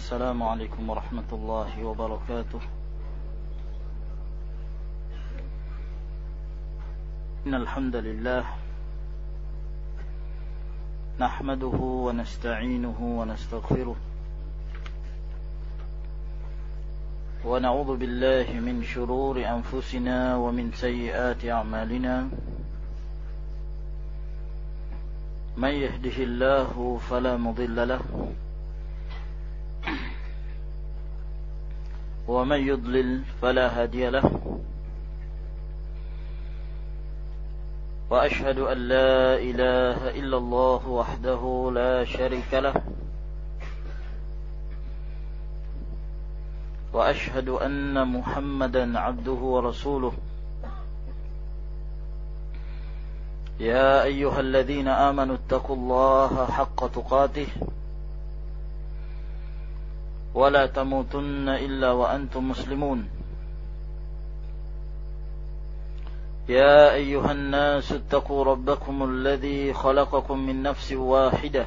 السلام عليكم ورحمة الله وبركاته. إن الحمد لله نحمده ونستعينه ونستغفره ونعوذ بالله من شرور أنفسنا ومن سيئات أعمالنا. من يهده الله فلا مضل له ومن يضلل فلا هادي له. وأشهد أن لا إله إلا الله وحده لا شريك له وأشهد أن محمدا عبده ورسوله. يا أيها الذين آمنوا اتقوا الله حق تقاته ولا تموتن إلا وأنتم مسلمون. يا أيها الناس اتقوا ربكم الذي خلقكم من نفس واحدة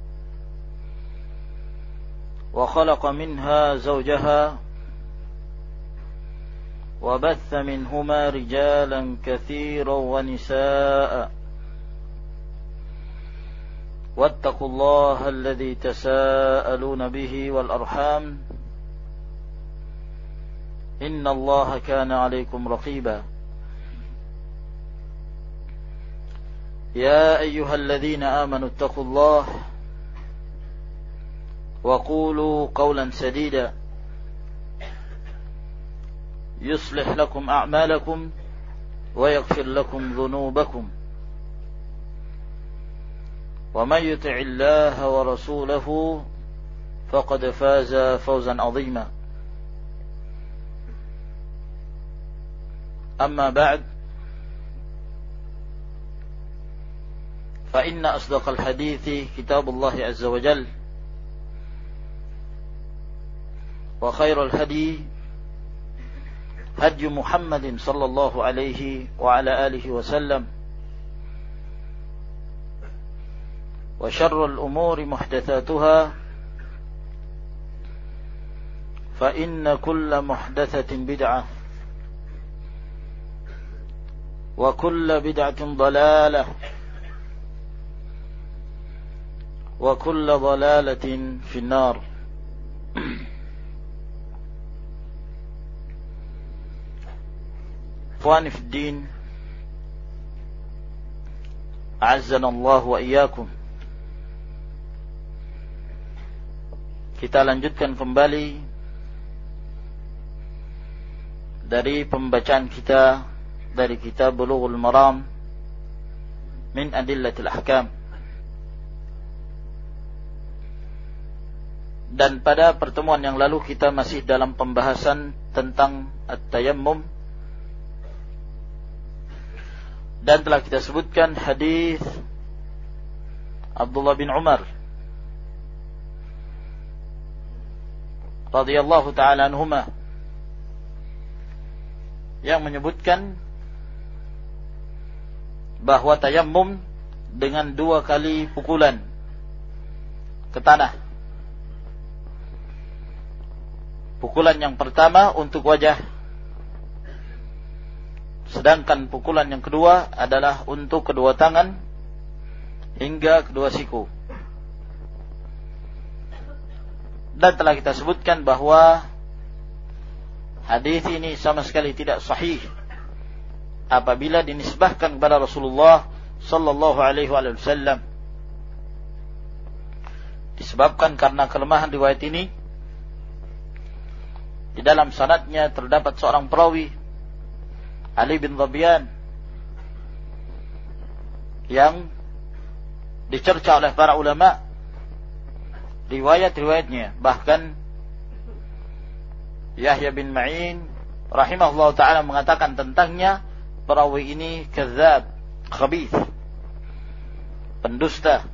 وخلق منها زوجها وبث منهما رجالا كثيرا ونساء. واتقوا الله الذي تساءلون به والأرحام إن الله كان عليكم رقيبا. يا أيها الذين آمنوا اتقوا الله وقولوا قولا سديدا يصلح لكم أعمالكم ويغفر لكم ذنوبكم. ومن يطع الله ورسوله فقد فاز فوزا عظيما. أما بعد، فإن أصدق الحديث كتاب الله عز وجل، وخير الهدي هدي محمد صلى الله عليه وعلى آله وسلم، وشر الأمور محدثاتها، فإن كل محدثة بدعة وكل بدعة ضلالة وكل ضلالة في النار. إخواني في الدين، أعزنا الله وإياكم. Kita lanjutkan kembali dari pembacaan kita dari kitab Bulughul Maram min Adillatil Ahkam. Dan pada pertemuan yang lalu kita masih dalam pembahasan tentang at-tayammum, dan telah kita sebutkan hadis Abdullah bin Umar radhiyallahu ta'ala anhuma yang menyebutkan bahwa tayammum dengan 2 kali pukulan ke tanah. Pukulan yang pertama untuk wajah, sedangkan pukulan yang kedua adalah untuk kedua tangan hingga kedua siku. Dan telah kita sebutkan bahwa hadis ini sama sekali tidak sahih apabila dinisbahkan kepada Rasulullah sallallahu alaihi wasallam. Disebabkan karena kelemahan riwayat ini, di dalam sanadnya terdapat seorang perawi, Ali bin Dhabian, yang dicerca oleh para ulama riwayat-riwayatnya. Bahkan Yahya bin Ma'in rahimahullah ta'ala mengatakan tentangnya, perawi ini kadzab, khabith, pendusta.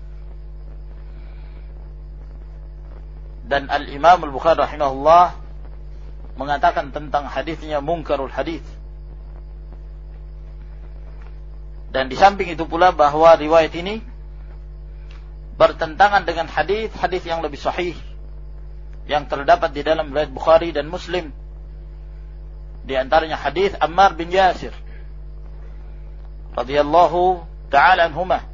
Dan Al-Imam Al-Bukhari rahimahullah mengatakan tentang hadisnya munkarul hadis. Dan di samping itu pula bahwa riwayat ini bertentangan dengan hadis-hadis yang lebih sahih yang terdapat di dalam riwayat Bukhari dan Muslim. Di antaranya hadis Ammar bin Yasir radhiyallahu ta'ala anhuma,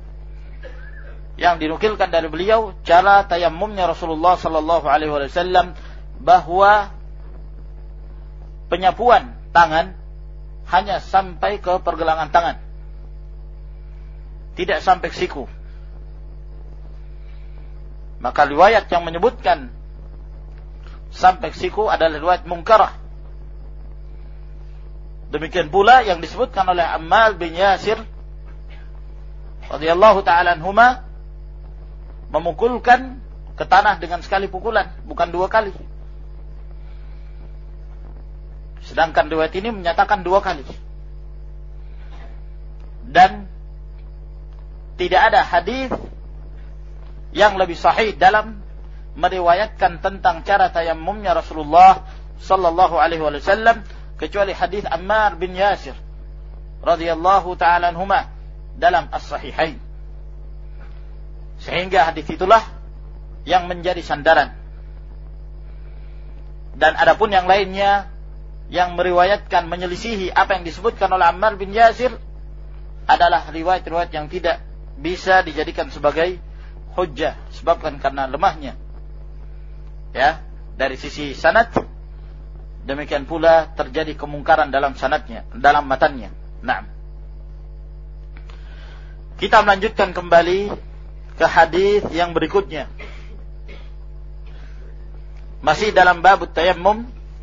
yang dinukilkan dari beliau cara tayammumnya Rasulullah sallallahu alaihi wasallam, bahwa penyapuan tangan hanya sampai ke pergelangan tangan, tidak sampai siku. Maka riwayat yang menyebutkan sampai siku adalah riwayat mungkarah. Demikian pula yang disebutkan oleh Ammar bin Yasir radhiyallahu ta'ala anhuma, memukulkan ke tanah dengan sekali pukulan, bukan 2 kali. Sedangkan riwayat ini menyatakan 2 kali. Dan tidak ada hadis yang lebih sahih dalam meriwayatkan tentang cara tayammumnya Rasulullah sallallahu alaihi wasallam kecuali hadis Ammar bin Yasir radhiyallahu ta'ala anhuma dalam as-sahihain. Sehingga hadis itulah yang menjadi sandaran. Dan adapun yang lainnya yang meriwayatkan menyelisihi apa yang disebutkan oleh Ammar bin Yasir adalah riwayat-riwayat yang tidak bisa dijadikan sebagai hujjah, sebabkan karena lemahnya ya dari sisi sanad. Demikian pula terjadi kemungkaran dalam sanadnya, dalam matannya. Naam. Kita melanjutkan kembali ke hadis yang berikutnya. Masih dalam bab tayammum.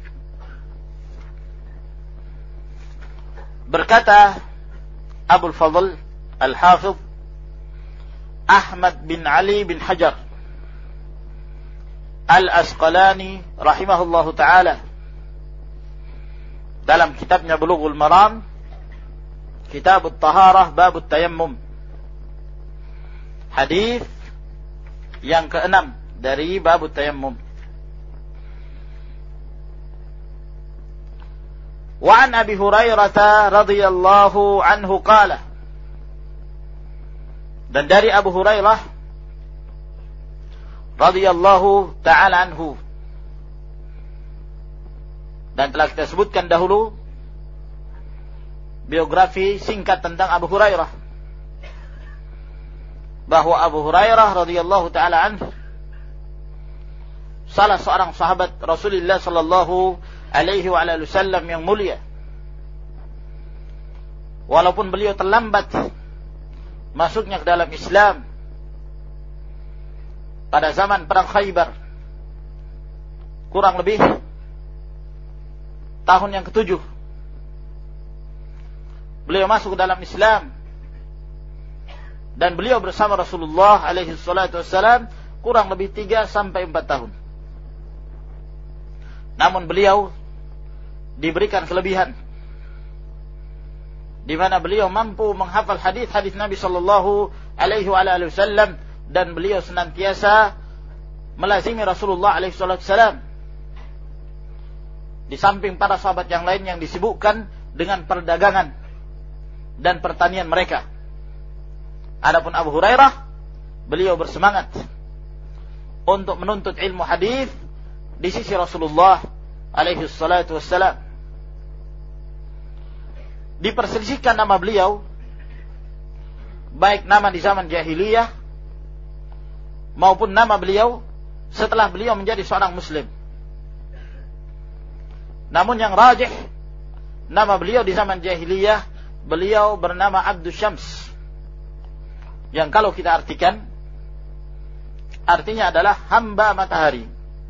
Berkata Abul Fadl Al-Hafidh Ahmad bin Ali bin Hajar Al-Asqalani rahimahullahu ta'ala dalam kitabnya Bulughul Maram, Kitab At-Taharah, Bab At-Tayammum, hadis yang ke-6 dari Bab At-Tayammum. Wa an Abi Hurairah radhiyallahu anhu qala, dan dari Abu Hurairah radhiyallahu ta'ala anhu, dan telah kita sebutkan dahulu biografi singkat tentang Abu Hurairah, bahwa Abu Hurairah radhiyallahu ta'ala anhu salah seorang sahabat Rasulullah sallallahu alaihi wasallam yang mulia. Walaupun beliau terlambat masuknya ke dalam Islam pada zaman perang Khaybar, kurang lebih tahun yang ke-7 beliau masuk ke dalam Islam, dan beliau bersama Rasulullah alaihi salatu wassalam kurang lebih 3 sampai 4 tahun. Namun beliau diberikan kelebihan, di mana beliau mampu menghafal hadis-hadis Nabi sallallahu alaihi wasallam, dan beliau senantiasa melazimi Rasulullah alaihi salatu wassalam, di samping para sahabat yang lain yang disibukkan dengan perdagangan dan pertanian mereka. Adapun Abu Hurairah, beliau bersemangat untuk menuntut ilmu hadis di sisi Rasulullah alaihi salatu wassalam. Diperselisihkan nama beliau, baik nama di zaman jahiliyah maupun nama beliau setelah beliau menjadi seorang muslim. Namun yang rajih, nama beliau di zaman jahiliyah, beliau bernama Abdus Syams, yang kalau kita artikan, artinya adalah hamba matahari.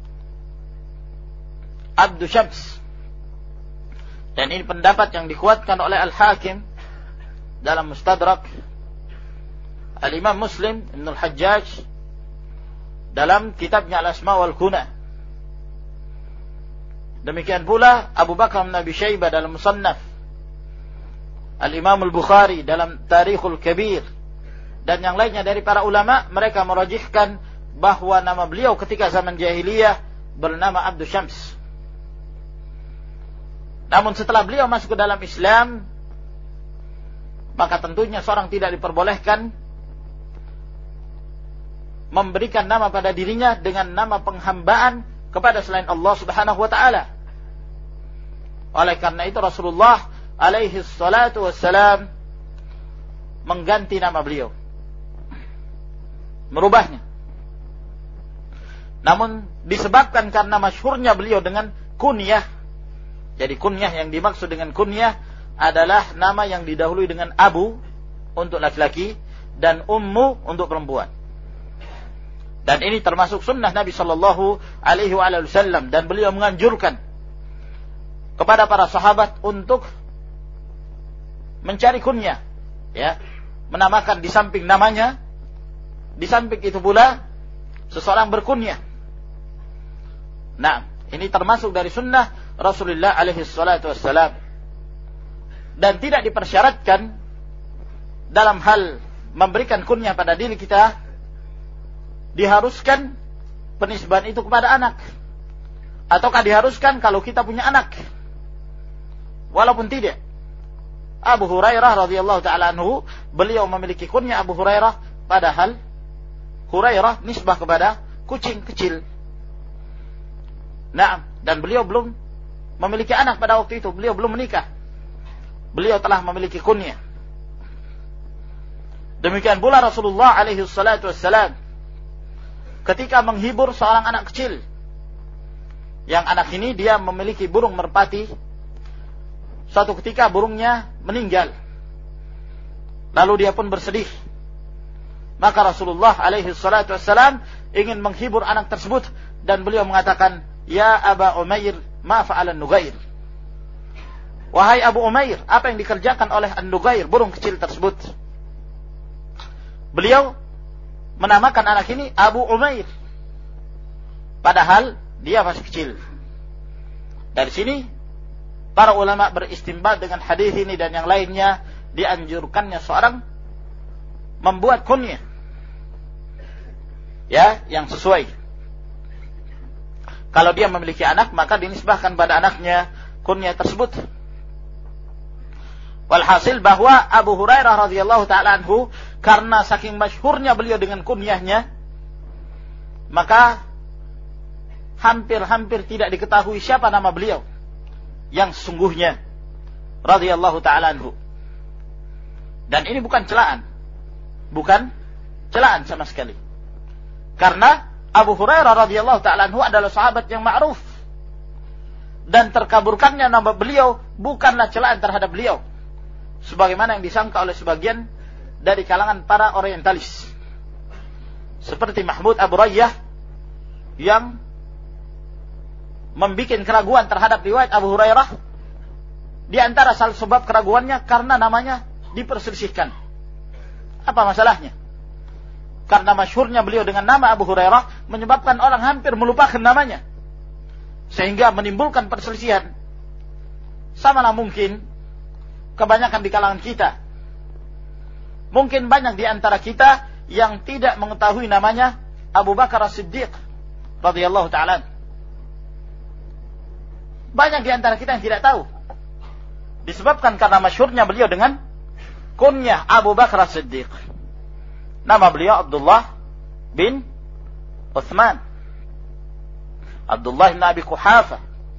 Abdus Syams. Dan ini pendapat yang dikuatkan oleh Al-Hakim dalam Mustadrak, Al-Imam Muslim Ibn Al-Hajjaj dalam kitabnya Al-Asma wal Kuna. Demikian pula Abu Bakar bin Abi Syaibah dalam Musannaf, Al-Imam Al-Bukhari dalam Tarikhul Kabir, dan yang lainnya dari para ulama, mereka merajihkan bahwa nama beliau ketika zaman jahiliyah bernama Abdus Syams. Namun setelah beliau masuk ke dalam Islam, maka tentunya seorang tidak diperbolehkan memberikan nama pada dirinya dengan nama penghambaan kepada selain Allah Subhanahu wa taala. Oleh karena itu Rasulullah alaihi salatu wassalam mengganti nama beliau, merubahnya. Namun disebabkan karena masyhurnya beliau dengan kunyah. Jadi kunyah yang dimaksud dengan kunyah adalah nama yang didahului dengan abu untuk laki-laki dan ummu untuk perempuan. Dan ini termasuk sunnah Nabi sallallahu alaihi wasallam, dan beliau menganjurkan kepada para sahabat untuk mencari kunyah, ya, menamakan di samping namanya, di samping itu pula seseorang berkunyah. Nah, ini termasuk dari sunnah Rasulullah alaihi salatu wassalam, dan tidak dipersyaratkan dalam hal memberikan kunyah pada diri kita diharuskan penisbahan itu kepada anak, ataukah diharuskan kalau kita punya anak. Walaupun tidak, Abu Hurairah radhiyallahu taala anhu, beliau memiliki kunyah Abu Hurairah, padahal Hurairah nisbah kepada kucing kecil. Nah, dan beliau belum memiliki anak pada waktu itu, beliau belum menikah. Beliau telah memiliki kunyah. Demikian pula Rasulullah alaihi salatu wassalam ketika menghibur seorang anak kecil, yang anak ini dia memiliki burung merpati. Suatu ketika burungnya meninggal, lalu dia pun bersedih. Maka Rasulullah alaihi salatu wassalam ingin menghibur anak tersebut, dan beliau mengatakan, "Ya Aba Umair, ma fa'ala an-Nugair." Wahai Abu Umair, apa yang dikerjakan oleh an-Nugair, burung kecil tersebut? Beliau menamakan anak ini Abu Umair, padahal dia masih kecil. Dari sini para ulama beristinbat dengan hadis ini dan yang lainnya, dianjurkannya seorang membuat kunyah, ya, yang sesuai. Kalau dia memiliki anak, maka dinisbahkan pada anaknya kunyah tersebut. Walhasil bahwa Abu Hurairah radhiyallahu taala anhu, karena saking masyhurnya beliau dengan kunyahnya, maka hampir-hampir tidak diketahui siapa nama beliau yang sesungguhnya radhiyallahu taala anhu. Dan ini bukan celaan, bukan celaan sama sekali. Karena Abu Hurairah radhiyallahu taala anhu adalah sahabat yang ma'ruf, dan terkaburkannya nama beliau bukanlah celaan terhadap beliau, sebagaimana yang disangka oleh sebagian dari kalangan para orientalis, seperti Mahmud Abu Rayyah yang membuat keraguan terhadap riwayat Abu Hurairah. Di antara salah sebab keraguannya karena namanya diperselisihkan. Apa masalahnya? Karena masyhurnya beliau dengan nama Abu Hurairah menyebabkan orang hampir melupakan namanya, sehingga menimbulkan perselisihan. Samalah mungkin kebanyakan di kalangan kita. Mungkin banyak di antara kita yang tidak mengetahui namanya Abu Bakar As-Siddiq radhiyallahu ta'ala. Banyak di antara kita yang tidak tahu, disebabkan karena masyhurnya beliau dengan kunyah Abu Bakar As-Siddiq. Nama beliau Abdullah bin Uthman, Abdullah bin Abi Quhafah.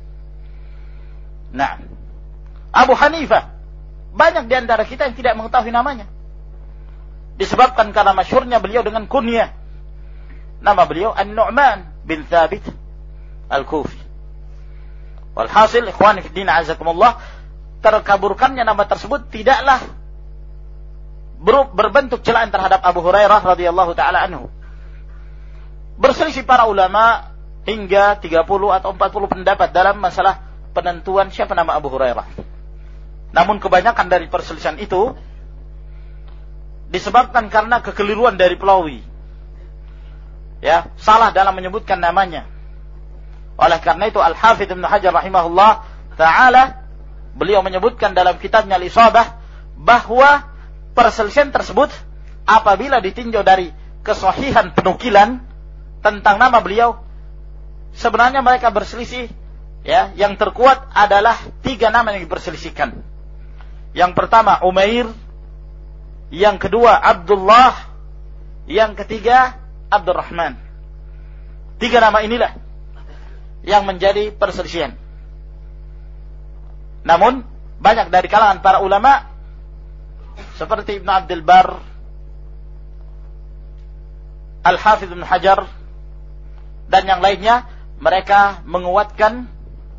Nah, Abu Hanifah, banyak di antara kita yang tidak mengetahui namanya, disebabkan karena masyhurnya beliau dengan kunyah. Nama beliau An-Nu'man bin Thabit Al-Kufi. Walhasil, ikhwan fiddin azakumullah, terkaburkannya nama tersebut tidaklah berbentuk celaan terhadap Abu Hurairah radhiyallahu taala anhu. Berselisih para ulama hingga 30 atau 40 pendapat dalam masalah penentuan siapa nama Abu Hurairah. Namun kebanyakan dari perselisihan itu disebabkan karena kekeliruan dari pelawi, ya, salah dalam menyebutkan namanya. Oleh karena itu Al-Hafidz Ibnu Hajar rahimahullah ta'ala, beliau menyebutkan dalam kitabnya Al-Isabah bahwa perselisihan tersebut apabila ditinjau dari kesahihan penukilan tentang nama beliau, sebenarnya mereka berselisih, ya, yang terkuat adalah 3 nama yang diperselisihkan. Yang pertama Umair, yang kedua Abdullah, yang ketiga Abdurrahman. 3 nama inilah yang menjadi perselisihan. Namun banyak dari kalangan para ulama seperti Ibn Abdul Bar, Al-Hafidh Ibn Hajar dan yang lainnya, mereka menguatkan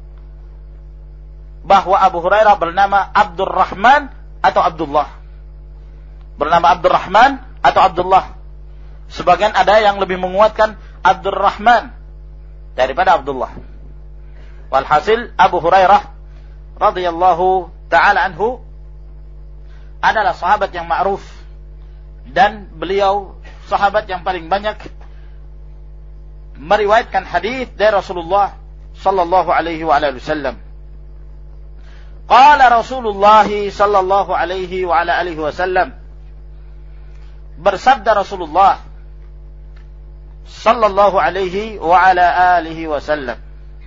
bahwa Abu Hurairah bernama Abdurrahman atau Abdullah. Bernama Abdurrahman atau Abdullah. Sebagian ada yang lebih menguatkan Abdurrahman daripada Abdullah. Walhasil Abu Hurairah radhiyallahu ta'ala anhu adalah sahabat yang ma'ruf, dan beliau sahabat yang paling banyak meriwayatkan hadis dari Rasulullah sallallahu alaihi wa alihi wasallam. Qala Rasulullah sallallahu alaihi wa alihi wasallam, bersabda Rasulullah sallallahu alaihi wa ala alihi wasallam,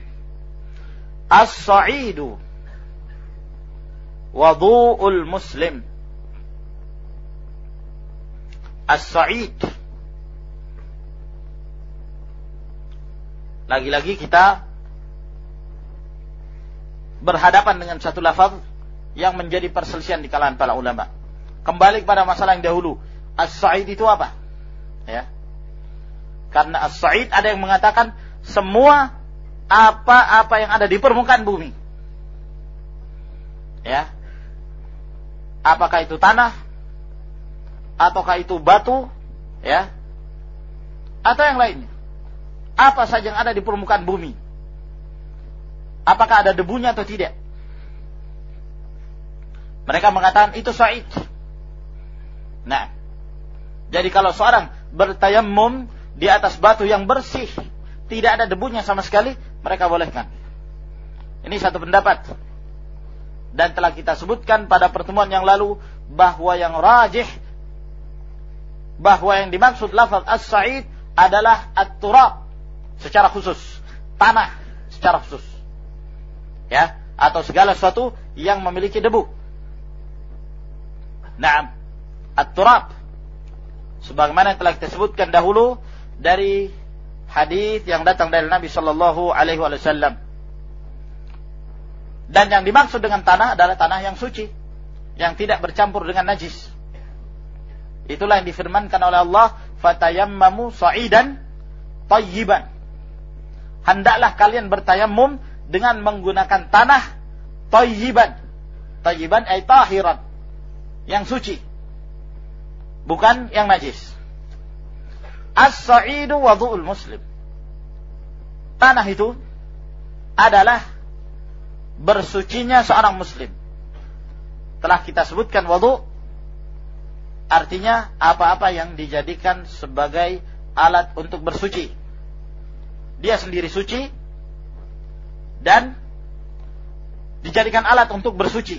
as-sa'idu wudu'ul muslim. As-sa'id, lagi-lagi kita berhadapan dengan satu lafaz yang menjadi perselisihan di kalangan para ulama. Kembali kepada masalah yang dahulu, as-sa'id itu apa? Ya. Karena as-sa'id ada yang mengatakan semua apa-apa yang ada di permukaan bumi. Ya. Apakah itu tanah, ataukah itu batu, ya, atau yang lainnya. Apa saja yang ada di permukaan bumi, apakah ada debunya atau tidak, mereka mengatakan itu sa'id. Nah, jadi kalau seorang bertayammum di atas batu yang bersih, tidak ada debunya sama sekali, mereka bolehkan. Ini satu pendapat, dan telah kita sebutkan pada pertemuan yang lalu bahwa yang rajih, bahwa yang dimaksud lafaz as-sa'id adalah at-turab secara khusus, tanah secara khusus, ya, atau segala sesuatu yang memiliki debu. Naam, at-turab, sebagaimana yang telah kita sebutkan dahulu dari hadis yang datang dari Nabi sallallahu alaihi wasallam. Dan yang dimaksud dengan tanah adalah tanah yang suci, yang tidak bercampur dengan najis. Itulah yang difirmankan oleh Allah, fatayammamu sa'idan tayyiban. Hendaklah kalian bertayammum dengan menggunakan tanah tayyiban. Tayyiban ay tahiran, yang suci, bukan yang najis. As-sa'idu wudu'ul muslim. Tanah itu adalah bersucinya seorang muslim. Telah kita sebutkan wudu' artinya apa-apa yang dijadikan sebagai alat untuk bersuci. Dia sendiri suci dan dijadikan alat untuk bersuci.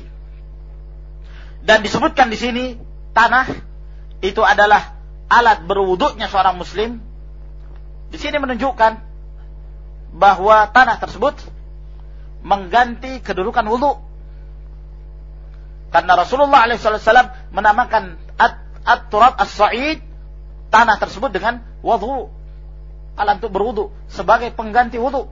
Dan disebutkan di sini tanah itu adalah alat berwuduknya seorang muslim. Di sini menunjukkan bahwa tanah tersebut mengganti kedudukan wudu. Karena Rasulullah SAW menamakan at-turab as-sa'id, tanah tersebut, dengan wudu, alat untuk berwudu, sebagai pengganti wudu,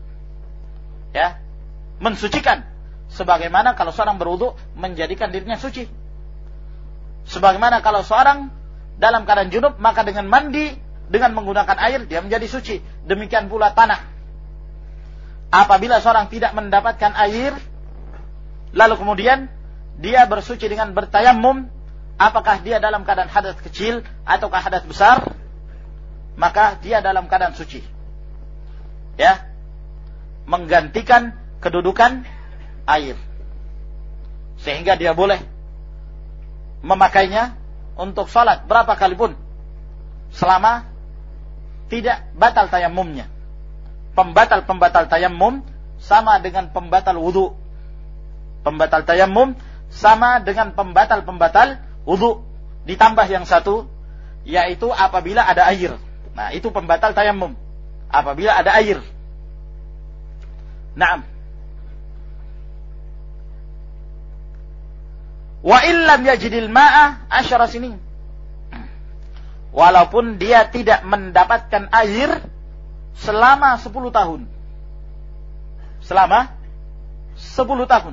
ya, mensucikan. Sebagaimana kalau seorang berwudu menjadikan dirinya suci. Sebagaimana kalau seorang dalam keadaan junub, maka dengan mandi, dengan menggunakan air, dia menjadi suci. Demikian pula tanah. Apabila seorang tidak mendapatkan air, lalu kemudian dia bersuci dengan bertayammum, apakah dia dalam keadaan hadas kecil ataukah hadas besar, maka dia dalam keadaan suci, ya, menggantikan kedudukan air, sehingga dia boleh memakainya untuk salat berapa kali pun selama tidak batal tayammumnya. Pembatal tayammum sama dengan pembatal wudu. Pembatal tayammum sama dengan pembatal wudu, ditambah yang satu, yaitu apabila ada air. Nah, itu pembatal tayammum apabila ada air. Naam. Wa illam yajidil ma'a 10 sinin. Walaupun dia tidak mendapatkan air selama 10 tahun. selama 10 tahun.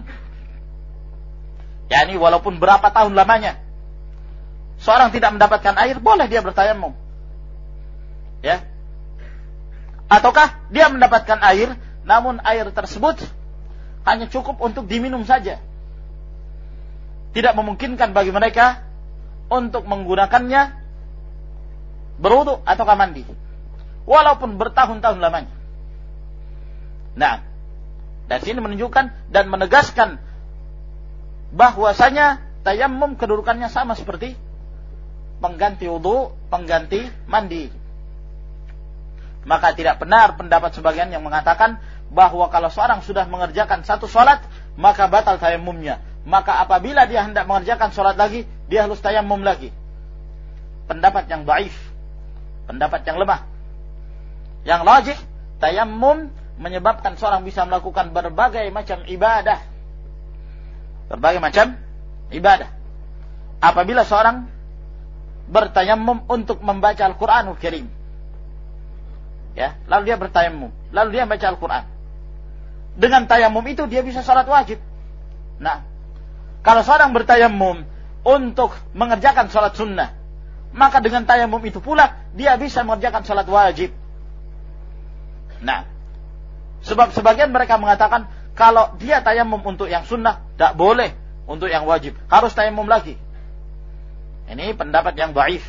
Yani walaupun berapa tahun lamanya seorang tidak mendapatkan air, boleh dia bertayamum. Ya. Ataukah dia mendapatkan air, namun air tersebut hanya cukup untuk diminum saja. Tidak memungkinkan bagi mereka untuk menggunakannya berwudu ataukah mandi. Walaupun bertahun-tahun lamanya. Nah, dari sini menunjukkan dan menegaskan bahwasanya tayammum kedudukannya sama seperti pengganti wudu, pengganti mandi. Maka tidak benar pendapat sebagian yang mengatakan bahwa kalau seorang sudah mengerjakan satu sholat, maka batal tayammumnya. Maka apabila dia hendak mengerjakan sholat lagi, dia harus tayammum lagi. Pendapat yang dhaif, pendapat yang lemah. Yang rajih, tayammum menyebabkan seorang bisa melakukan berbagai macam ibadah. Berbagai macam ibadah. Apabila seorang bertayammum untuk membaca Al-Quranul Karim, ya, lalu dia bertayammum, lalu dia baca Al-Quran. Dengan tayammum itu dia bisa salat wajib. Nah, kalau seorang bertayammum untuk mengerjakan salat sunnah, maka dengan tayammum itu pula dia bisa mengerjakan salat wajib. Nah, sebab sebagian mereka mengatakan kalau dia tayammum untuk yang sunnah, tidak boleh untuk yang wajib, harus tayammum lagi. Ini pendapat yang dhaif.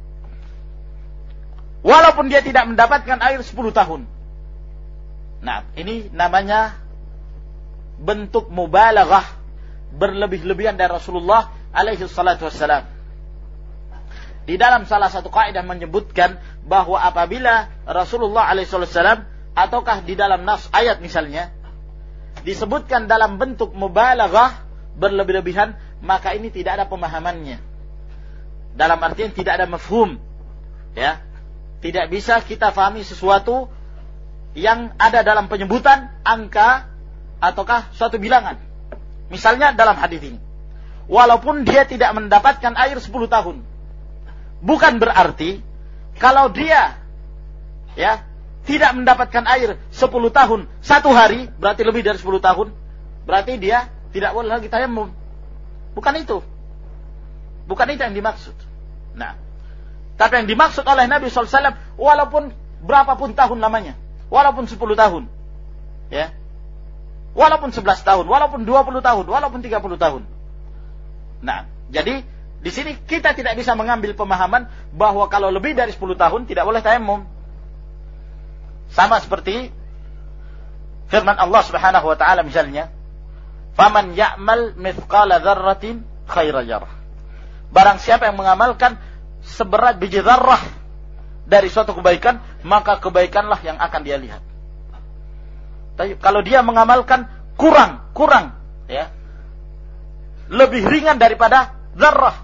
Walaupun dia tidak mendapatkan air 10 tahun. Nah, ini namanya bentuk mubalaghah, berlebih-lebihan dari Rasulullah alaihi salatu wassalam. Di dalam salah satu kaidah menyebutkan bahwa apabila Rasulullah alaihi salatu wassalam ataukah di dalam nas ayat misalnya disebutkan dalam bentuk mubalaghah, berlebih-lebihan, maka ini tidak ada pemahamannya. Dalam artian tidak ada mafhum. Ya. Tidak bisa kita fahami sesuatu yang ada dalam penyebutan angka ataukah suatu bilangan. Misalnya dalam hadis ini, walaupun dia tidak mendapatkan air 10 tahun, bukan berarti kalau dia ya tidak mendapatkan air 10 tahun, 1 hari, berarti lebih dari 10 tahun, berarti dia tidak boleh lagi tayammum. Bukan itu. Bukan itu yang dimaksud. Nah, tapi yang dimaksud oleh Nabi SAW, walaupun berapapun tahun lamanya, walaupun 10 tahun, ya, walaupun 11 tahun, walaupun 20 tahun, walaupun 30 tahun. Nah, jadi di sini kita tidak bisa mengambil pemahaman bahwa kalau lebih dari 10 tahun tidak boleh tayammum. Sama seperti firman Allah Subhanahu wa taala misalnya, "Faman ya'mal mithqala dzarratin khairan yarah." Barang siapa yang mengamalkan seberat biji zarrah dari suatu kebaikan, maka kebaikanlah yang akan dia lihat. Tapi kalau dia mengamalkan kurang, ya, lebih ringan daripada zarrah,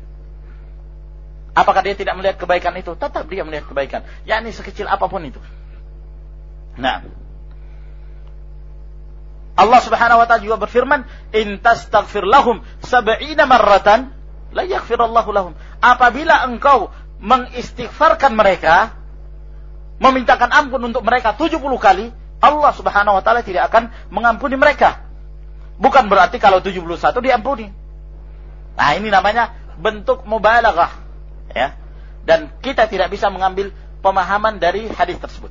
apakah dia tidak melihat kebaikan itu? Tetap dia melihat kebaikan, yakni sekecil apapun itu. Nah, Allah Subhanahu wa taala juga berfirman, "In tastaghfir lahum 70 marratan la yaghfirallahu lahum." Apabila engkau mengistighfarkan mereka, memintakan ampun untuk mereka 70 kali, Allah Subhanahu wa taala tidak akan mengampuni mereka. Bukan berarti kalau 71 diampuni. Nah, ini namanya bentuk mubalaghah, ya. Dan kita tidak bisa mengambil pemahaman dari hadis tersebut.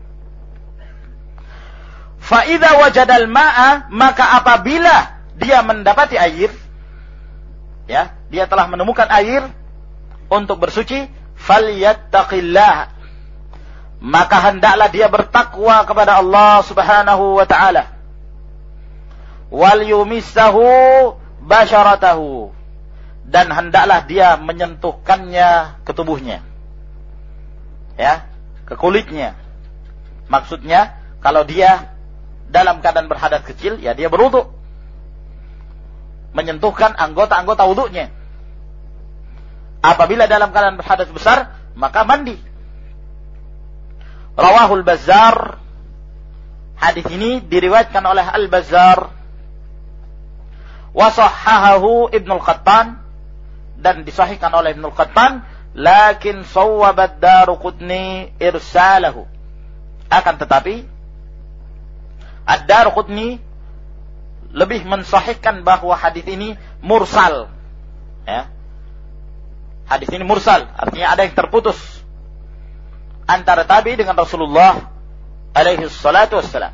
Fa idza wajadal ma'a, maka apabila dia mendapati air, ya, dia telah menemukan air untuk bersuci, falyattaqillah, maka hendaklah dia bertakwa kepada Allah Subhanahu wa taala. Wal yumissahu basharatahu, dan hendaklah dia menyentuhkannya ke tubuhnya, ya, ke kulitnya. Maksudnya kalau dia dalam keadaan berhadas kecil, ya dia berwudu, menyentuhkan anggota-anggota wudunya. Apabila dalam keadaan berhadas besar, maka mandi. Rawahul Bazzar, hadis ini diriwayatkan oleh Al-Bazzar, wa sahhahahu Ibnul Qattan, dan disahihkan oleh Ibnul Qattan, lakin sawwaba ad-Daruqutni irsalahu. Akan tetapi Ad-Darqutni lebih mensahihkan bahwa hadis ini mursal. Ya. Hadis ini mursal, artinya ada yang terputus antara tabi dengan Rasulullah alaihi salatu wassalam.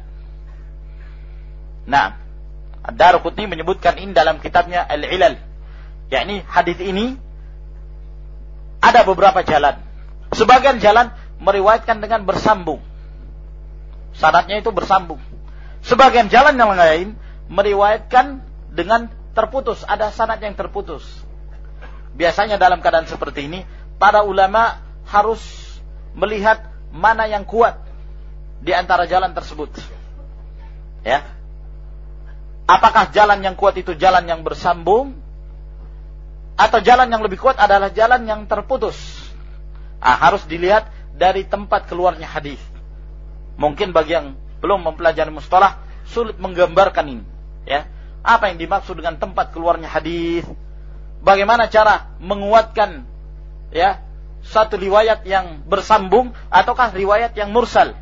Nah, Ad-Darqutni menyebutkan ini dalam kitabnya Al-Ilal. Yakni hadis ini ada beberapa jalan. Sebagian jalan meriwayatkan dengan bersambung. Sanadnya itu bersambung. Sebagian jalan yang lain meriwayatkan dengan terputus, ada sanad yang terputus. Biasanya dalam keadaan seperti ini, para ulama harus melihat mana yang kuat di antara jalan tersebut. Ya. Apakah jalan yang kuat itu jalan yang bersambung, atau jalan yang lebih kuat adalah jalan yang terputus? Harus dilihat dari tempat keluarnya hadis. Mungkin bagi yang belum mempelajari mustalah sulit menggambarkan ini. Ya, apa yang dimaksud dengan tempat keluarnya hadis? Bagaimana cara menguatkan ya satu riwayat yang bersambung ataukah riwayat yang mursal?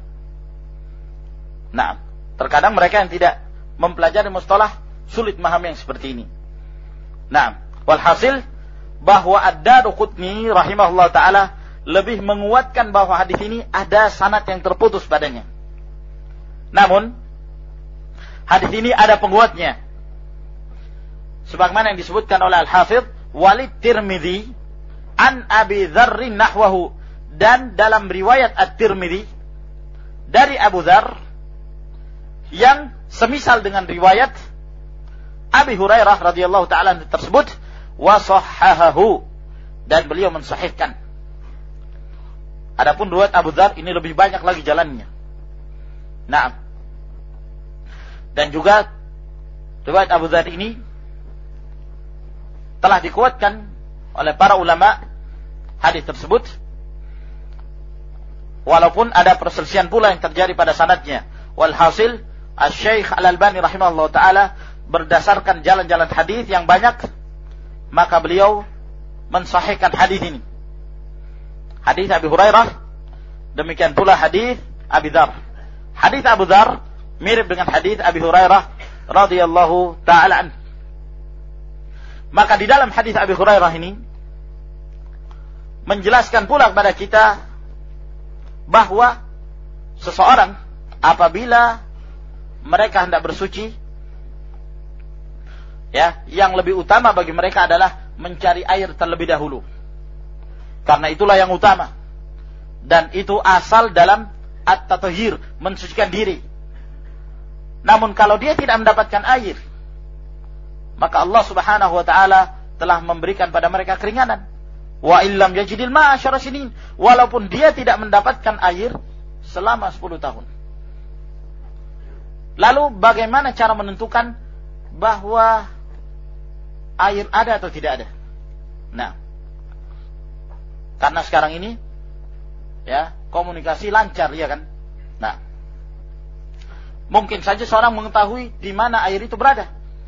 Nah, terkadang mereka yang tidak mempelajari mustalah sulit memahami yang seperti ini. Nah, walhasil bahwa Ad-Darqutni rahimahullah taala lebih menguatkan bahwa hadis ini ada sanad yang terputus padanya. Namun hadis ini ada penguatnya. Sebagaimana yang disebutkan oleh Al-Hafidh Walid Tirmidzi an Abi Dzarr nahwahu, dan dalam riwayat At-Tirmidzi dari Abu Dzar yang semisal dengan riwayat Abi Hurairah radhiyallahu taala tersebut, wa sahhahahu, dan beliau mensahihkan. Adapun riwayat Abu Dzar ini lebih banyak lagi jalannya. Nah, dan juga riwayat Abu Dzar ini telah dikuatkan oleh para ulama hadis tersebut, walaupun ada perselisihan pula yang terjadi pada sanadnya. Walhasil Asy-Syaikh Al-Albani rahimahullah taala berdasarkan jalan-jalan hadis yang banyak, maka beliau mensahihkan hadis ini. Hadis Abi Hurairah, demikian pula hadis Abi Dzar. Hadis Abu Dzar mirip dengan hadis Abi Hurairah radhiyallahu taala anhu. Maka di dalam hadis Abi Hurairah ini menjelaskan pula kepada kita bahwa seseorang apabila mereka hendak bersuci, ya, yang lebih utama bagi mereka adalah mencari air terlebih dahulu. Karena itulah yang utama. Dan itu asal dalam at-tathhir, mensucikan diri. Namun kalau dia tidak mendapatkan air, maka Allah Subhanahu wa taala telah memberikan pada mereka keringanan. Wa illam yajidil ma'a asyara sinin, walaupun dia tidak mendapatkan air selama 10 tahun. Lalu bagaimana cara menentukan bahwa air ada atau tidak ada? Nah, karena sekarang ini ya komunikasi lancar, ya kan? Nah, mungkin saja seorang mengetahui di mana air itu berada,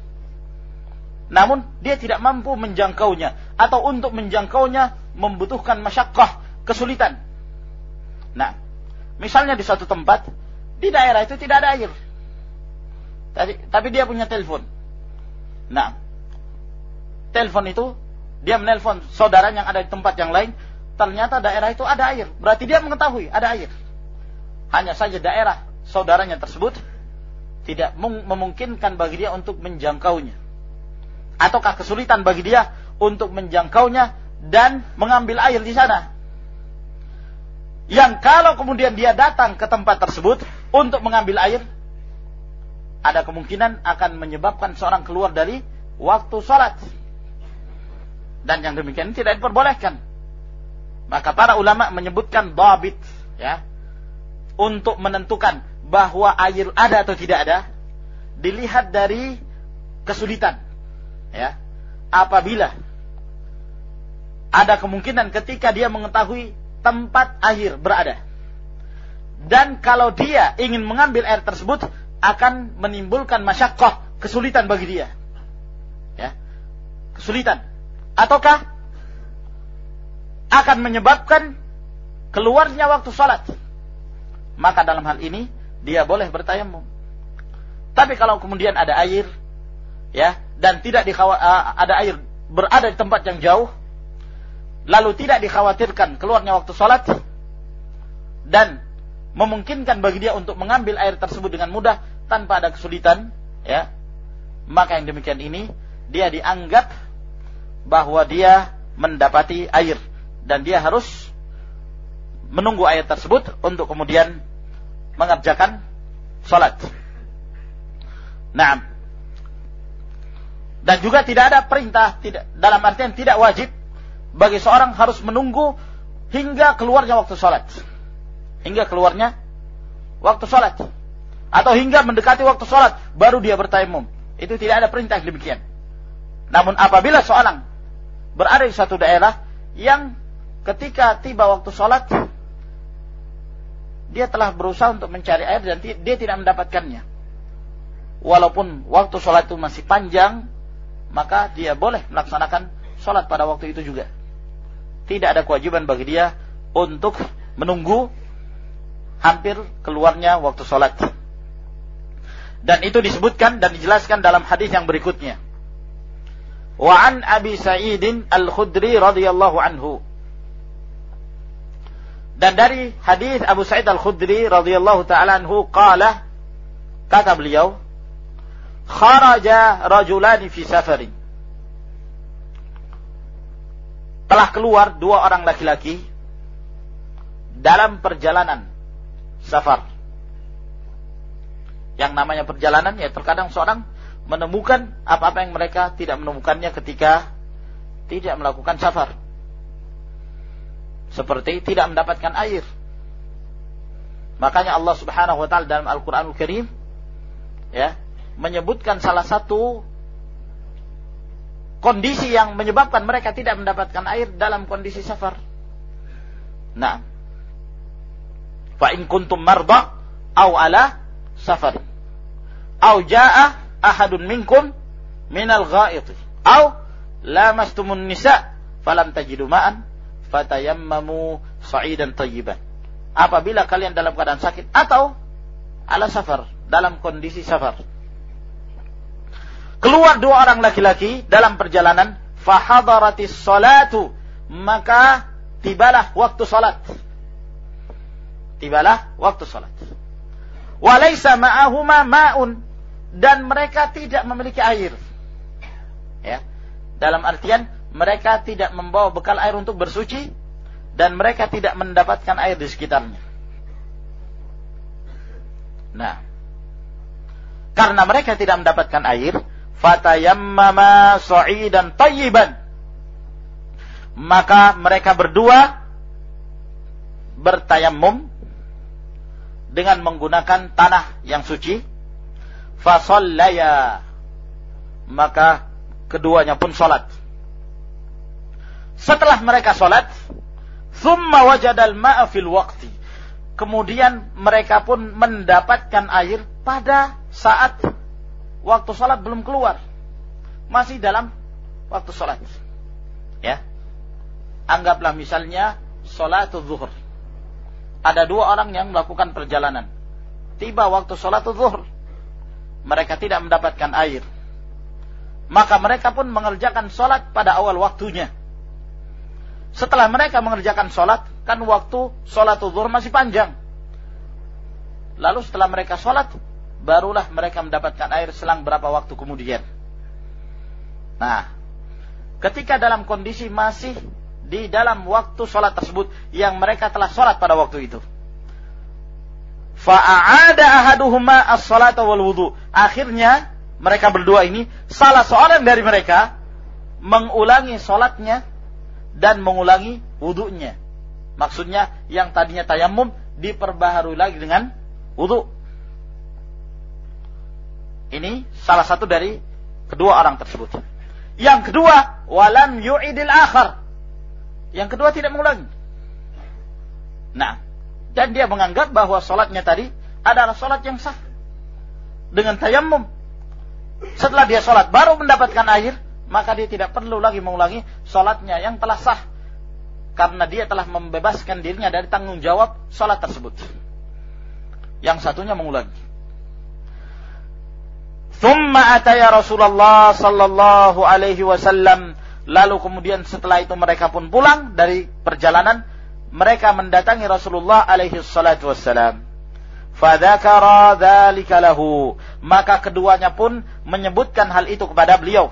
namun dia tidak mampu menjangkaunya, atau untuk menjangkaunya membutuhkan masyaqqah, kesulitan. Nah, misalnya di suatu tempat, di daerah itu tidak ada air, tapi dia punya telepon. Nah, telepon itu dia menelpon saudara yang ada di tempat yang lain, ternyata daerah itu ada air, berarti dia mengetahui ada air. Hanya saja daerah saudaranya tersebut tidak memungkinkan bagi dia untuk menjangkaunya, ataukah kesulitan bagi dia untuk menjangkaunya dan mengambil air di sana. Yang kalau kemudian dia datang ke tempat tersebut untuk mengambil air, ada kemungkinan akan menyebabkan seorang keluar dari waktu salat. Dan yang demikian tidak diperbolehkan. Maka para ulama menyebutkan dhabit, ya, untuk menentukan bahwa air ada atau tidak ada, dilihat dari kesulitan. Ya, apabila ada kemungkinan ketika dia mengetahui tempat air berada, dan kalau dia ingin mengambil air tersebut akan menimbulkan masyaqqah, kesulitan bagi dia, ya, kesulitan, ataukah akan menyebabkan keluarnya waktu salat, maka dalam hal ini dia boleh bertayamum. Tapi kalau kemudian ada air, ya, dan tidak ada air berada di tempat yang jauh, lalu tidak dikhawatirkan keluarnya waktu sholat, dan memungkinkan bagi dia untuk mengambil air tersebut dengan mudah tanpa ada kesulitan, ya, maka yang demikian ini dia dianggap bahwa dia mendapati air dan dia harus menunggu air tersebut untuk kemudian mengerjakan salat. Nah, dan juga tidak ada perintah, tidak, dalam artian tidak wajib bagi seorang harus menunggu hingga keluarnya waktu salat. Hingga keluarnya waktu salat atau hingga mendekati waktu salat baru dia bertayamum. Itu tidak ada perintah demikian. Namun apabila seorang berada di satu daerah yang ketika tiba waktu sholat dia telah berusaha untuk mencari air dan dia tidak mendapatkannya, walaupun waktu sholat itu masih panjang, maka dia boleh melaksanakan sholat pada waktu itu juga. Tidak ada kewajiban bagi dia untuk menunggu hampir keluarnya waktu sholat. Dan itu disebutkan dan dijelaskan dalam hadis yang berikutnya. Wa an Abi Sa'id Al-Khudri radhiyallahu anhu. Dan dari hadis Abu Sa'id Al-Khudri radhiyallahu ta'ala anhu qala, kata beliau, kharaja rajulani fi safarin. Telah keluar dua orang laki-laki dalam perjalanan safar. Yang namanya perjalanan, ya terkadang seorang menemukan apa-apa yang mereka tidak menemukannya ketika tidak melakukan safar. Seperti tidak mendapatkan air. Makanya Allah Subhanahu wa taala dalam Al-Qur'anul Karim, ya, menyebutkan salah satu kondisi yang menyebabkan mereka tidak mendapatkan air dalam kondisi safar. Nah, fa in kuntum marda aw ala safar aw jaa ahadun minkum minal gha'iti aw lamastumun nisa falam tajidu ma'an fatayammamu sa'idan tayyiban. Apabila kalian dalam keadaan sakit atau ala safar, dalam kondisi safar, keluar dua orang laki-laki dalam perjalanan, fahadaratis salatu, maka tibalah waktu salat. Tibalah waktu salat. Walaysa ma'ahuma ma'un, dan mereka tidak memiliki air. Ya. Dalam artian mereka tidak membawa bekal air untuk bersuci dan mereka tidak mendapatkan air di sekitarnya. Nah, karena mereka tidak mendapatkan air, fatayammama sa'idan tayyiban, maka mereka berdua bertayammum dengan menggunakan tanah yang suci. Fasallaya, maka keduanya pun salat. Setelah mereka salat, thumma wajadal ma'a fil waqti, kemudian mereka pun mendapatkan air pada saat waktu salat belum keluar, masih dalam waktu salat. Ya, anggaplah misalnya salatul zuhur. Ada dua orang yang melakukan perjalanan, tiba waktu salatul zuhur, mereka tidak mendapatkan air, maka mereka pun mengerjakan salat pada awal waktunya. Setelah mereka mengerjakan salat, kan waktu salatul zuhur masih panjang. Lalu setelah mereka salat, barulah mereka mendapatkan air selang berapa waktu kemudian. Nah, ketika dalam kondisi masih di dalam waktu salat tersebut yang mereka telah salat pada waktu itu, fa'aada ahaduhuma as-salata wal wudu. Akhirnya mereka berdua ini, salah seorang dari mereka mengulangi salatnya dan mengulangi wudunya. Maksudnya yang tadinya tayammum diperbaharui lagi dengan wudu. Ini salah satu dari kedua orang tersebut. Yang kedua, walam yu'idil akhar. Yang kedua tidak mengulangi. Nah, dan dia menganggap bahwa salatnya tadi adalah salat yang sah dengan tayammum. Setelah dia salat baru mendapatkan air, maka dia tidak perlu lagi mengulangi salatnya yang telah sah, karena dia telah membebaskan dirinya dari tanggung jawab salat tersebut. Yang satunya mengulangi. Tsumma ataya Rasulullah sallallahu alaihi wasallam. Lalu kemudian setelah itu mereka pun pulang dari perjalanan, mereka mendatangi Rasulullah alaihi salatu wassalam. Fadzakara dzalika lahu, maka keduanya pun menyebutkan hal itu kepada beliau.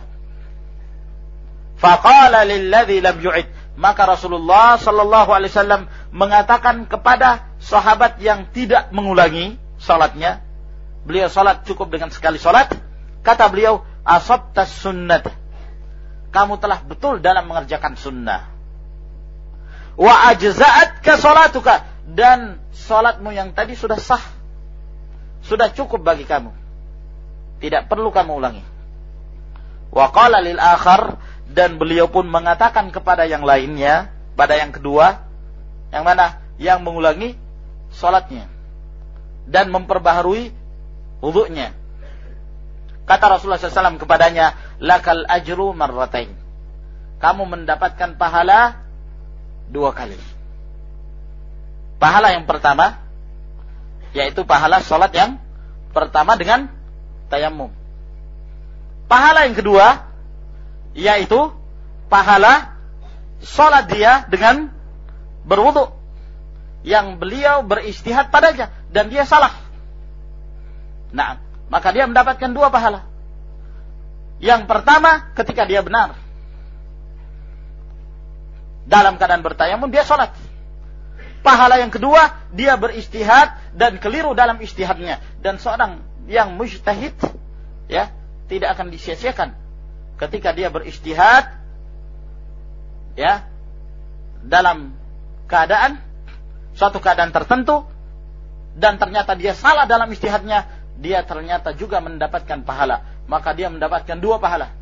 Faqala lilladzi lam yu'id, maka Rasulullah sallallahu alaihi wasallam mengatakan kepada sahabat yang tidak mengulangi salatnya, beliau salat cukup dengan sekali salat, kata beliau, asabtas sunnah, kamu telah betul dalam mengerjakan sunnah. Wa ajza'atka salatuka, dan salatmu yang tadi sudah sah, sudah cukup bagi kamu, tidak perlu kamu ulangi. Wa qala lil akhar, dan beliau pun mengatakan kepada yang lainnya, pada yang kedua, yang mana? Yang mengulangi salatnya dan memperbaharui wudunya. Kata Rasulullah SAW kepadanya, lakal ajru marratain, kamu mendapatkan pahala 2 kali. Pahala yang pertama, yaitu pahala salat yang pertama dengan tayammum. Pahala yang kedua, yaitu pahala salat dia dengan berwudu, yang beliau beristihad padanya dan dia salah. Nah, maka dia mendapatkan 2 pahala. Yang pertama, ketika dia benar dalam keadaan bertayamum, dia salat. Pahala yang kedua, dia beristihad dan keliru dalam istihadnya. Dan seorang yang mujtahid, ya, tidak akan disia-siakan ketika dia beristihad, ya, dalam keadaan suatu keadaan tertentu, dan ternyata dia salah dalam istihadnya, dia ternyata juga mendapatkan pahala. Maka dia mendapatkan 2 pahala.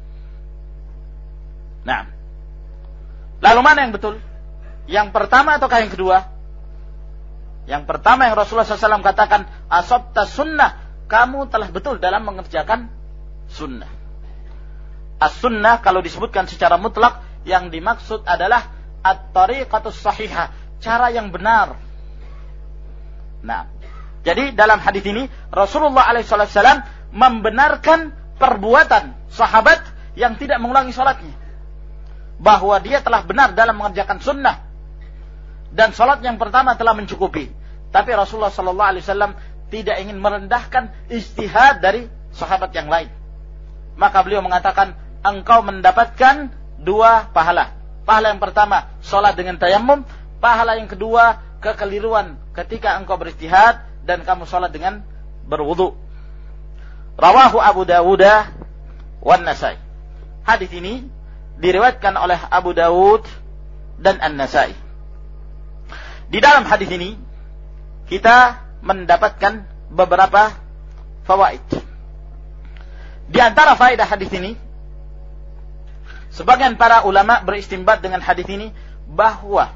Nah, lalu mana yang betul? Yang pertama ataukah yang kedua? Yang pertama yang Rasulullah SAW katakan, asabta sunnah, kamu telah betul dalam mengerjakan sunnah. As-sunnah kalau disebutkan secara mutlak, yang dimaksud adalah at-tariqatus sahihah, cara yang benar. Nah, jadi dalam hadis ini Rasulullah SAW membenarkan perbuatan sahabat yang tidak mengulangi salatnya, bahwa dia telah benar dalam mengerjakan sunnah dan salat yang pertama telah mencukupi. Tapi Rasulullah SAW tidak ingin merendahkan ijtihad dari sahabat yang lain. Maka beliau mengatakan, engkau mendapatkan 2 pahala. Pahala yang pertama, salat dengan tayammum. Pahala yang kedua, kekeliruan ketika engkau beristihad dan kamu salat dengan berwudu. Rawahu Abu Dawud wan Nasai. Hadis ini diriwayatkan oleh Abu Dawud dan An-Nasai. Di dalam hadis ini kita mendapatkan beberapa fawaid. Di antara faedah hadis ini, sebagian para ulama beristimbat dengan hadis ini bahwa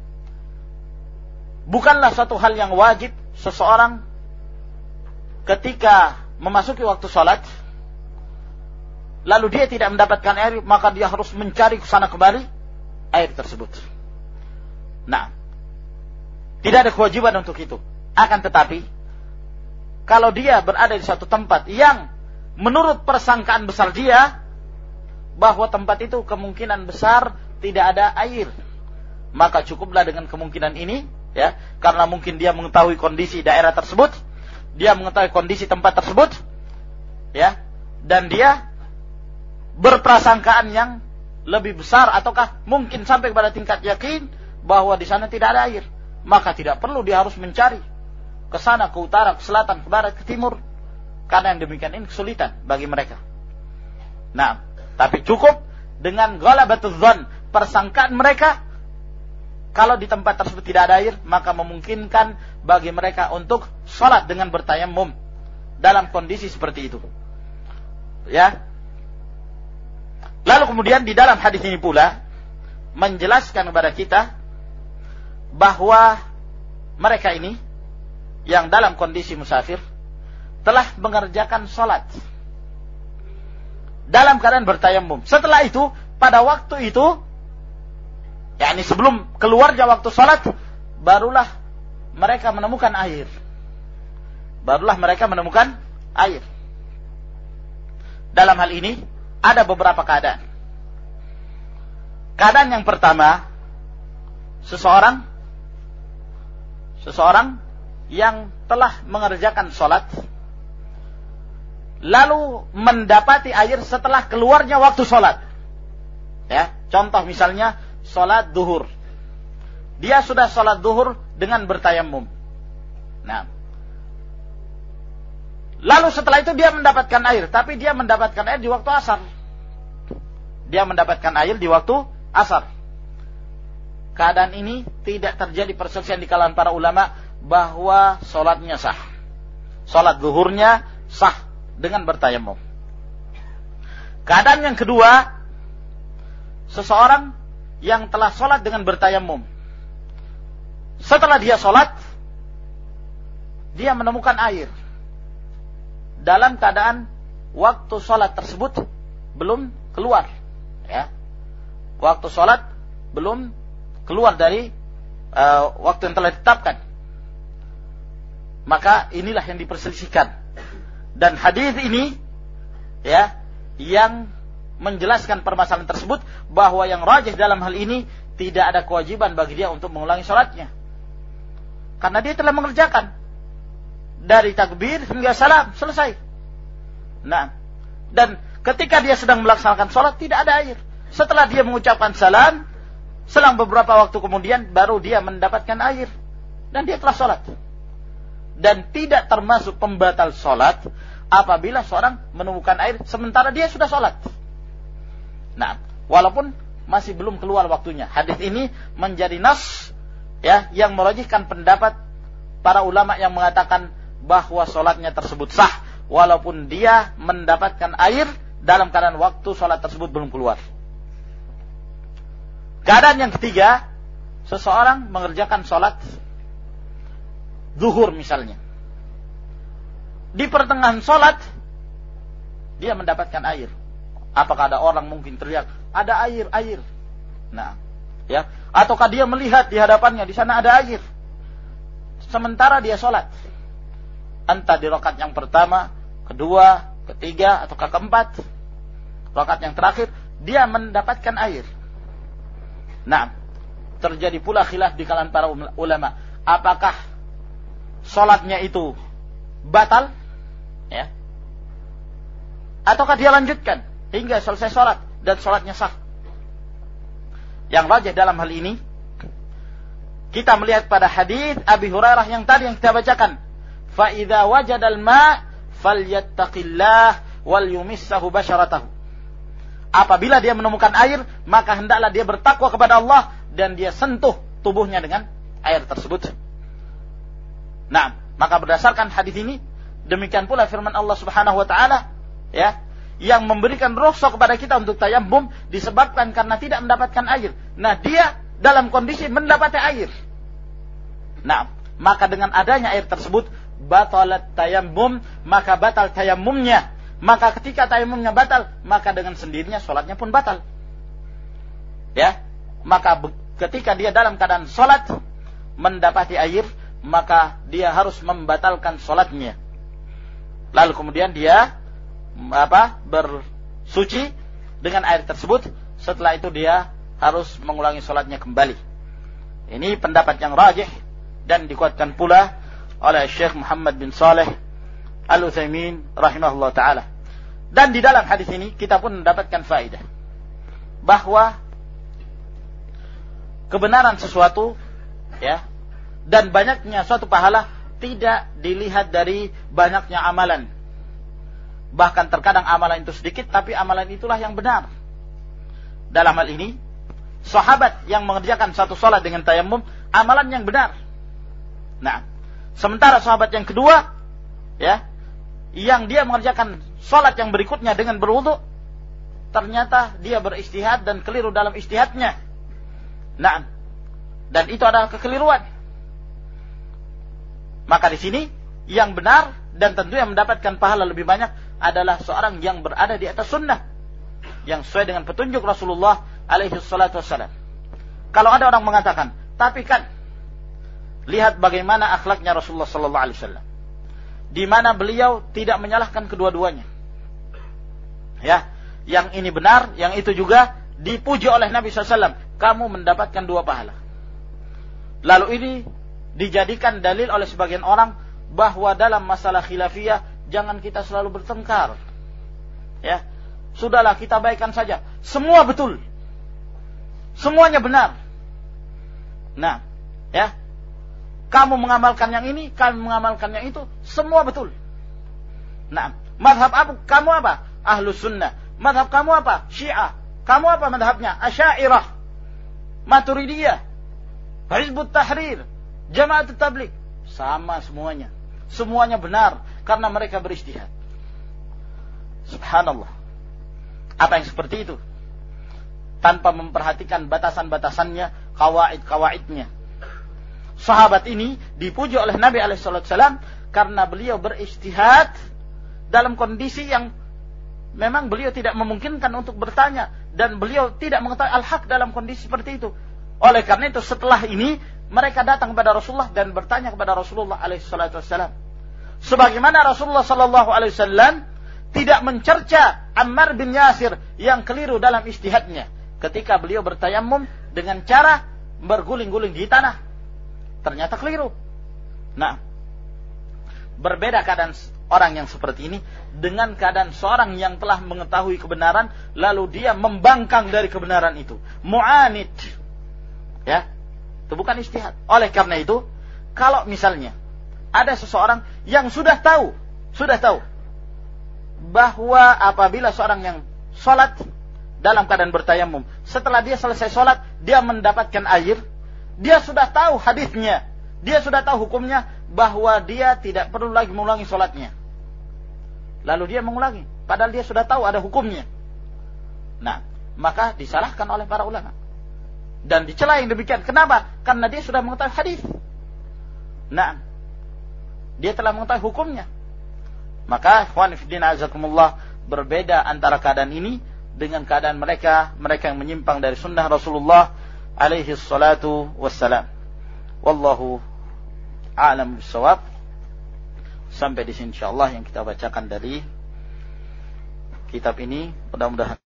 bukanlah suatu hal yang wajib seseorang ketika memasuki waktu salat lalu dia tidak mendapatkan air, maka dia harus mencari kesana kemari air tersebut. Nah, tidak ada kewajiban untuk itu. Akan tetapi, kalau dia berada di suatu tempat yang menurut persangkaan besar dia bahwa tempat itu kemungkinan besar tidak ada air, maka cukuplah dengan kemungkinan ini, ya, karena mungkin dia mengetahui kondisi daerah tersebut, dia mengetahui kondisi tempat tersebut, ya, dan dia berprasangkaan yang lebih besar ataukah mungkin sampai kepada tingkat yakin bahwa di sana tidak ada air, maka tidak perlu dia harus mencari ke sana, ke utara, ke selatan, ke barat, ke timur, karena yang demikian ini kesulitan bagi mereka. Nah, tapi cukup dengan ghalabatuz dzan, persangkaan mereka kalau di tempat tersebut tidak ada air, maka memungkinkan bagi mereka untuk salat dengan bertayammum dalam kondisi seperti itu. Ya. Lalu kemudian di dalam hadis ini pula menjelaskan kepada kita bahwa mereka ini yang dalam kondisi musafir telah mengerjakan salat dalam keadaan bertayammum. Setelah itu, pada waktu itu, yakni sebelum keluarnya waktu salat, barulah mereka menemukan air. Barulah mereka menemukan air. dalam hal ini ada beberapa keadaan. Keadaan yang pertama, seseorang yang telah mengerjakan sholat lalu mendapati air setelah keluarnya waktu sholat. Ya, contoh misalnya sholat duhur. Dia sudah sholat duhur dengan bertayamum. Nah, lalu setelah itu dia mendapatkan air, tapi dia mendapatkan air di waktu asar. Dia mendapatkan air di waktu asar. Keadaan ini tidak terjadi perselisihan di kalangan para ulama bahwa sholatnya sah. Sholat zuhurnya sah dengan bertayamum. Keadaan yang kedua, seseorang yang telah sholat dengan bertayamum. Setelah dia sholat, dia menemukan air. Dalam keadaan waktu sholat tersebut belum keluar. Ya. Waktu sholat belum keluar dari waktu yang telah ditetapkan. Maka inilah yang diperselisihkan. Dan hadis ini ya, yang menjelaskan permasalahan tersebut, bahwa yang rajih dalam hal ini tidak ada kewajiban bagi dia untuk mengulangi sholatnya. Karena dia telah mengerjakan dari takbir hingga salam, selesai. Nah, dan ketika dia sedang melaksanakan sholat tidak ada air. Setelah dia mengucapkan salam, selang beberapa waktu kemudian baru dia mendapatkan air. Dan dia telah sholat. Dan tidak termasuk pembatal sholat apabila seorang menemukan air sementara dia sudah sholat. Nah, walaupun masih belum keluar waktunya. Hadis ini menjadi nas ya, yang merajihkan pendapat para ulama yang mengatakan bahwa sholatnya tersebut sah walaupun dia mendapatkan air dalam keadaan waktu sholat tersebut belum keluar. Keadaan yang ketiga, seseorang mengerjakan sholat zuhur misalnya. Di pertengahan sholat dia mendapatkan air. Apakah ada orang mungkin teriak, ada air, air. Nah, ya, ataukah dia melihat di hadapannya di sana ada air. Sementara dia sholat, entah di rakaat yang pertama, kedua, ketiga, atau keempat, rakaat yang terakhir, dia mendapatkan air. Nah, terjadi pula khilaf di kalangan para ulama. Apakah sholatnya itu batal? Ya. Ataukah dia lanjutkan hingga selesai sholat dan sholatnya sah? Yang rajih dalam hal ini, kita melihat pada hadis Abi Hurairah yang tadi yang kita bacakan. Fa idza wajadal ma' falyattaqillah wal yumissahu basharatahu. Apabila dia menemukan air, maka hendaklah dia bertakwa kepada Allah dan dia sentuh tubuhnya dengan air tersebut. Nah, maka berdasarkan hadis ini, demikian pula firman Allah Subhanahu wa taala ya, yang memberikan rukhsah kepada kita untuk tayammum disebabkan karena tidak mendapatkan air. Nah, dia dalam kondisi mendapati air. Nah, maka dengan adanya air tersebut batalat tayammum, maka batal tayammumnya. Maka ketika tayammumnya batal, maka dengan sendirinya sholatnya pun batal. Ya, maka ketika dia dalam keadaan sholat mendapati air, maka dia harus membatalkan sholatnya. Lalu kemudian dia bersuci dengan air tersebut. Setelah itu dia harus mengulangi sholatnya kembali. Ini pendapat yang rajih dan dikuatkan pula oleh Syekh Muhammad bin Saleh Al-Utsaimin rahimahullah ta'ala. Dan di dalam hadis ini kita pun mendapatkan faedah bahwa kebenaran sesuatu ya, dan banyaknya suatu pahala tidak dilihat dari banyaknya amalan. Bahkan terkadang amalan itu sedikit, tapi amalan itulah yang benar. Dalam hal ini, sahabat yang mengerjakan satu salat dengan tayammum, amalan yang benar. Nah, sementara sahabat yang kedua, ya, yang dia mengerjakan salat yang berikutnya dengan berwudu, ternyata dia beristihad dan keliru dalam istihadnya. Nah, dan itu adalah kekeliruan. Maka di sini yang benar dan tentu yang mendapatkan pahala lebih banyak adalah seorang yang berada di atas sunnah, yang sesuai dengan petunjuk Rasulullah alaihi salatu wassalam. Kalau ada orang mengatakan, tapi kan lihat bagaimana akhlaknya Rasulullah sallallahu alaihi wasallam, di mana beliau tidak menyalahkan kedua-duanya. Ya, yang ini benar, yang itu juga dipuji oleh Nabi SAW. Kamu mendapatkan 2 pahala. Lalu ini dijadikan dalil oleh sebagian orang bahwa dalam masalah khilafiyah jangan kita selalu bertengkar. Ya, sudahlah kita baikkan saja. Semua betul. Semuanya benar. Nah, ya. Kamu mengamalkan yang ini, kami mengamalkan yang itu, semua betul. Nah, mazhab kamu apa? Ahlus Sunnah. Mazhab kamu apa? Syiah. Kamu apa mazhabnya? Asy'ariyah, Maturidiyah, Hizbut Tahrir, Jama'atut Tabligh. Sama semuanya. Semuanya benar karena mereka berijtihad. Subhanallah. Apa yang seperti itu? Tanpa memperhatikan batasan-batasannya, kawaid-kawaidnya. Sahabat ini dipuji oleh Nabi SAW karena beliau berijtihad dalam kondisi yang memang beliau tidak memungkinkan untuk bertanya dan beliau tidak mengetahui al-haq dalam kondisi seperti itu. Oleh karena itu setelah ini mereka datang kepada Rasulullah dan bertanya kepada Rasulullah SAW. Sebagaimana Rasulullah SAW tidak mencerca Ammar bin Yasir yang keliru dalam ijtihadnya ketika beliau bertayammum dengan cara berguling-guling di tanah. Ternyata keliru. Nah, berbeda keadaan orang yang seperti ini dengan keadaan seorang yang telah mengetahui kebenaran lalu dia membangkang dari kebenaran itu. Mu'anid. Ya, itu bukan ijtihad. Oleh karena itu, kalau misalnya ada seseorang yang sudah tahu bahwa apabila seorang yang sholat dalam keadaan bertayamum, setelah dia selesai sholat, dia mendapatkan air, dia sudah tahu hadisnya, dia sudah tahu hukumnya, bahwa dia tidak perlu lagi mengulangi sholatnya. Lalu dia mengulangi, padahal dia sudah tahu ada hukumnya. Nah, maka disalahkan oleh para ulama. Dan dicela yang demikian. Kenapa? Karena dia sudah mengetahui hadis. Nah, dia telah mengetahui hukumnya. Maka, ikhwan fillah azakumullah, berbeda antara keadaan ini dengan keadaan mereka yang menyimpang dari sunnah Rasulullah alaihi salatu wassalam. Wallahu a'lam bissawab. Sampai di sini insyaallah yang kita bacakan dari kitab ini, mudah-mudahan